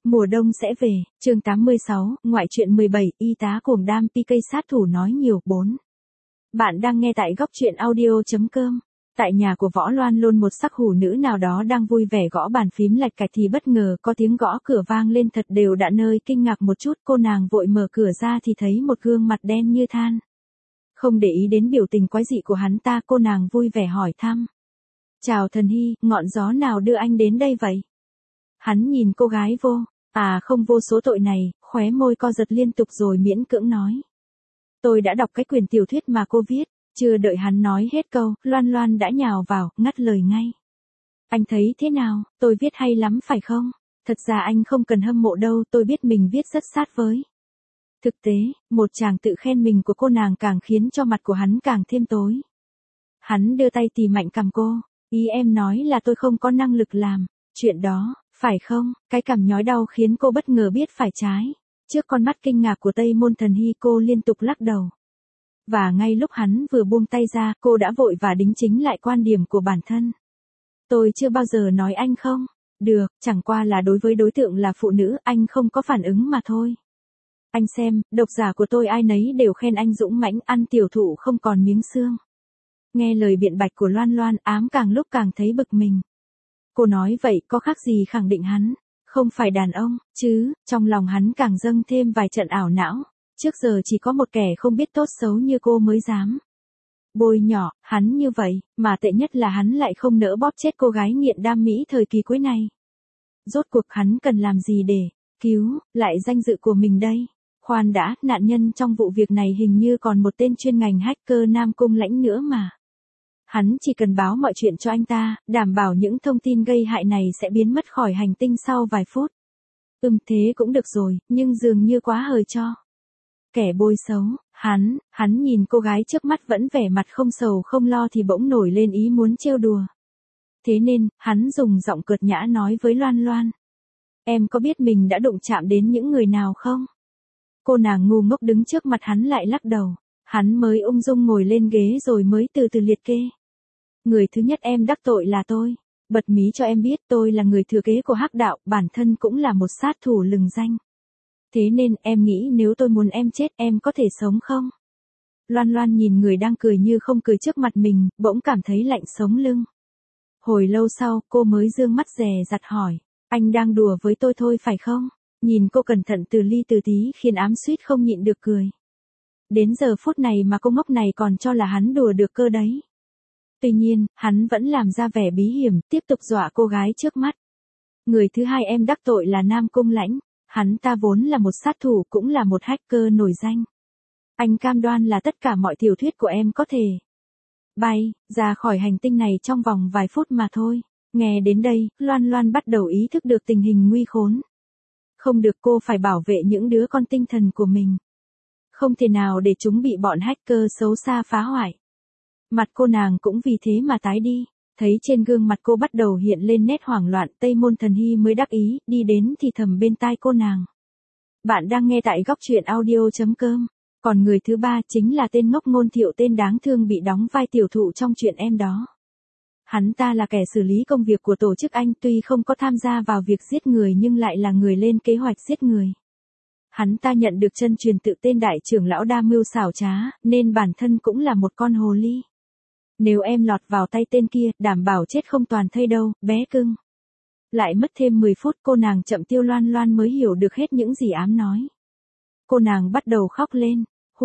Mùa đông sẽ về, chương 86, ngoại truyện 17, y tá cuồng đam PK sát thủ nói nhiều 4. Bạn đang nghe tại góc truyện audio.com. Tại nhà của Võ Loan luôn một sắc hủ nữ nào đó đang vui vẻ gõ bàn phím lạch cạch thì bất ngờ có tiếng gõ cửa vang lên thật đều đặn, nơi kinh ngạc một chút cô nàng vội mở cửa ra thì thấy một gương mặt đen như than. Không để ý đến biểu tình quái dị của hắn ta, cô nàng vui vẻ hỏi thăm. Chào thần Hy, ngọn gió nào đưa anh đến đây vậy? Hắn nhìn cô gái không vô số tội này, khóe môi co giật liên tục rồi miễn cưỡng nói. Tôi đã đọc cái quyển tiểu thuyết mà cô viết. Chưa đợi hắn nói hết câu, Loan Loan đã nhào vào, ngắt lời ngay. Anh thấy thế nào, tôi viết hay lắm phải không? Thật ra anh không cần hâm mộ đâu, tôi biết mình viết rất sát với thực tế. Một tràng tự khen mình của cô nàng càng khiến cho mặt của hắn càng thêm tối. Hắn đưa tay tì mạnh cằm cô. Ý em nói là tôi không có năng lực làm chuyện đó, phải không? Cái cằm nhói đau khiến cô bất ngờ biết phải trái. Trước con mắt kinh ngạc của Tây Môn Thần Hy, cô liên tục lắc đầu. Và ngay lúc hắn vừa buông tay ra, cô đã vội và đính chính lại quan điểm của bản thân. Tôi chưa bao giờ nói anh không được, chẳng qua là đối với đối tượng là phụ nữ, anh không có phản ứng mà thôi. Anh xem, độc giả của tôi ai nấy đều khen anh dũng mãnh, ăn tiểu thụ không còn miếng xương. Nghe lời biện bạch của Loan Loan, Ám càng lúc càng thấy bực mình. Cô nói vậy có khác gì khẳng định hắn không phải đàn ông, chứ? Trong lòng hắn càng dâng thêm vài trận ảo não. Trước giờ chỉ có một kẻ không biết tốt xấu như cô mới dám bôi nhỏ hắn như vậy, mà tệ nhất là hắn lại không nỡ bóp chết cô gái nghiện đam mỹ thời kỳ cuối này. Rốt cuộc hắn cần làm gì để cứu lại danh dự của mình đây? Khoan đã, nạn nhân trong vụ việc này hình như còn một tên chuyên ngành hacker Nam Cung Lãnh nữa mà. Hắn chỉ cần báo mọi chuyện cho anh ta, đảm bảo những thông tin gây hại này sẽ biến mất khỏi hành tinh sau vài phút. Thế cũng được rồi, nhưng dường như quá hời cho kẻ bôi xấu. Hắn nhìn cô gái trước mắt vẫn vẻ mặt không sầu không lo thì bỗng nổi lên ý muốn trêu đùa. Thế nên, hắn dùng giọng cợt nhã nói với Loan Loan. Em có biết mình đã đụng chạm đến những người nào không? Cô nàng ngu ngốc đứng trước mặt hắn lại lắc đầu. Hắn mới ung dung ngồi lên ghế rồi mới từ từ liệt kê. Người thứ nhất em đắc tội là tôi. Bật mí cho em biết tôi là người thừa kế của Hắc đạo, bản thân cũng là một sát thủ lừng danh. Thế nên em nghĩ nếu tôi muốn em chết em có thể sống không? Loan Loan nhìn người đang cười như không cười trước mặt mình, bỗng cảm thấy lạnh sống lưng. Hồi lâu sau, cô mới dương mắt dè dặt hỏi. Anh đang đùa với tôi thôi phải không? Nhìn cô cẩn thận từ ly từ tí khiến Ám suýt không nhịn được cười. Đến giờ phút này mà cô ngốc này còn cho là hắn đùa được cơ đấy. Tuy nhiên, hắn vẫn làm ra vẻ bí hiểm, tiếp tục dọa cô gái trước mắt. Người thứ hai em đắc tội là Nam Cung Lãnh. Hắn ta vốn là một sát thủ, cũng là một hacker nổi danh. Anh cam đoan là tất cả mọi tiểu thuyết của em có thể bay ra khỏi hành tinh này trong vòng vài phút mà thôi. Nghe đến đây, Loan Loan bắt đầu ý thức được tình hình nguy khốn. Không được, cô phải bảo vệ những đứa con tinh thần của mình. Không thể nào để chúng bị bọn hacker xấu xa phá hoại. Mặt cô nàng cũng vì thế mà tái đi. Thấy trên gương mặt cô bắt đầu hiện lên nét hoảng loạn, Tây Môn Thần Hy mới đắc ý, đi đến thì thầm bên tai cô nàng. Bạn đang nghe tại góc truyện audio.com. Còn người thứ ba chính là tên ngốc Ngôn Thiệu, tên đáng thương bị đóng vai tiểu thụ trong chuyện em đó. Hắn ta là kẻ xử lý công việc của tổ chức anh, tuy không có tham gia vào việc giết người nhưng lại là người lên kế hoạch giết người. Hắn ta nhận được chân truyền tự tên đại trưởng lão đa mưu xảo trá, nên bản thân cũng là một con hồ ly. Nếu em lọt vào tay tên kia, đảm bảo chết không toàn thây đâu, bé cưng. Lại mất thêm 10 phút cô nàng chậm tiêu. Loan Loan mới hiểu được hết những gì Ám nói. Cô nàng bắt đầu khóc lên.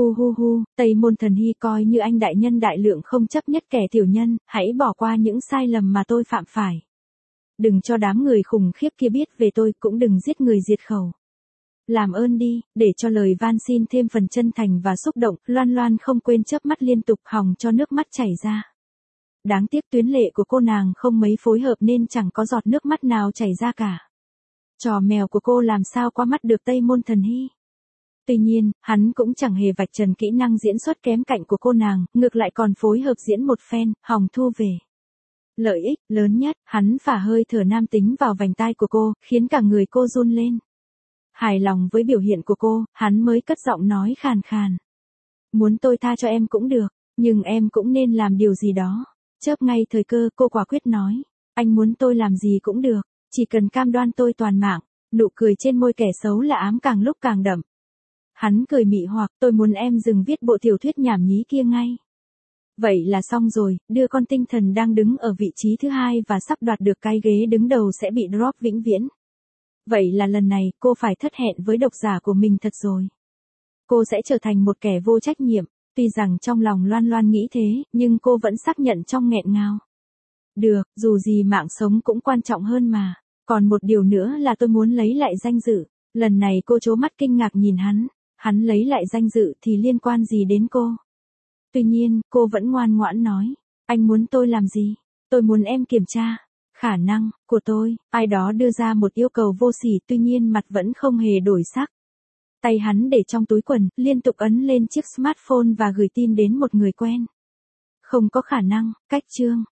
Hu, Tây Môn Thần Hy, coi như anh đại nhân đại lượng không chấp nhất kẻ tiểu nhân, hãy bỏ qua những sai lầm mà tôi phạm phải. Đừng cho đám người khủng khiếp kia biết về tôi, cũng đừng giết người diệt khẩu. Làm ơn đi, để cho lời van xin thêm phần chân thành và xúc động, Loan Loan không quên chớp mắt liên tục hòng cho nước mắt chảy ra. Đáng tiếc tuyến lệ của cô nàng không mấy phối hợp nên chẳng có giọt nước mắt nào chảy ra cả. Trò mèo của cô làm sao qua mắt được Tây Môn Thần Hy. Tuy nhiên, hắn cũng chẳng hề vạch trần kỹ năng diễn xuất kém cạnh của cô nàng, ngược lại còn phối hợp diễn một phen, hòng thu về lợi ích lớn nhất. Hắn phả hơi thở nam tính vào vành tai của cô, khiến cả người cô run lên. Hài lòng với biểu hiện của cô, hắn mới cất giọng nói khàn khàn. Muốn tôi tha cho em cũng được, nhưng em cũng nên làm điều gì đó. Chớp ngay thời cơ, cô quả quyết nói. Anh muốn tôi làm gì cũng được, chỉ cần cam đoan tôi toàn mạng. Nụ cười trên môi kẻ xấu là ám càng lúc càng đậm. Hắn cười mị hoặc, tôi muốn em dừng viết bộ tiểu thuyết nhảm nhí kia ngay. Vậy là xong rồi, đưa con tinh thần đang đứng ở vị trí thứ 2 và sắp đoạt được cái ghế đứng đầu sẽ bị drop vĩnh viễn. Vậy là lần này cô phải thất hẹn với độc giả của mình thật rồi. Cô sẽ trở thành một kẻ vô trách nhiệm, tuy rằng trong lòng Loan Loan nghĩ thế, nhưng cô vẫn xác nhận trong nghẹn ngào. Được, dù gì mạng sống cũng quan trọng hơn mà. Còn một điều nữa là tôi muốn lấy lại danh dự. Lần này cô trố mắt kinh ngạc nhìn hắn lấy lại danh dự thì liên quan gì đến cô? Tuy nhiên, cô vẫn ngoan ngoãn nói, anh muốn tôi làm gì? Tôi muốn em kiểm tra khả năng của tôi. Ai đó đưa ra một yêu cầu vô sỉ, tuy nhiên mặt vẫn không hề đổi sắc. Tay hắn để trong túi quần, liên tục ấn lên chiếc smartphone và gửi tin đến một người quen. Không có khả năng, cách chương.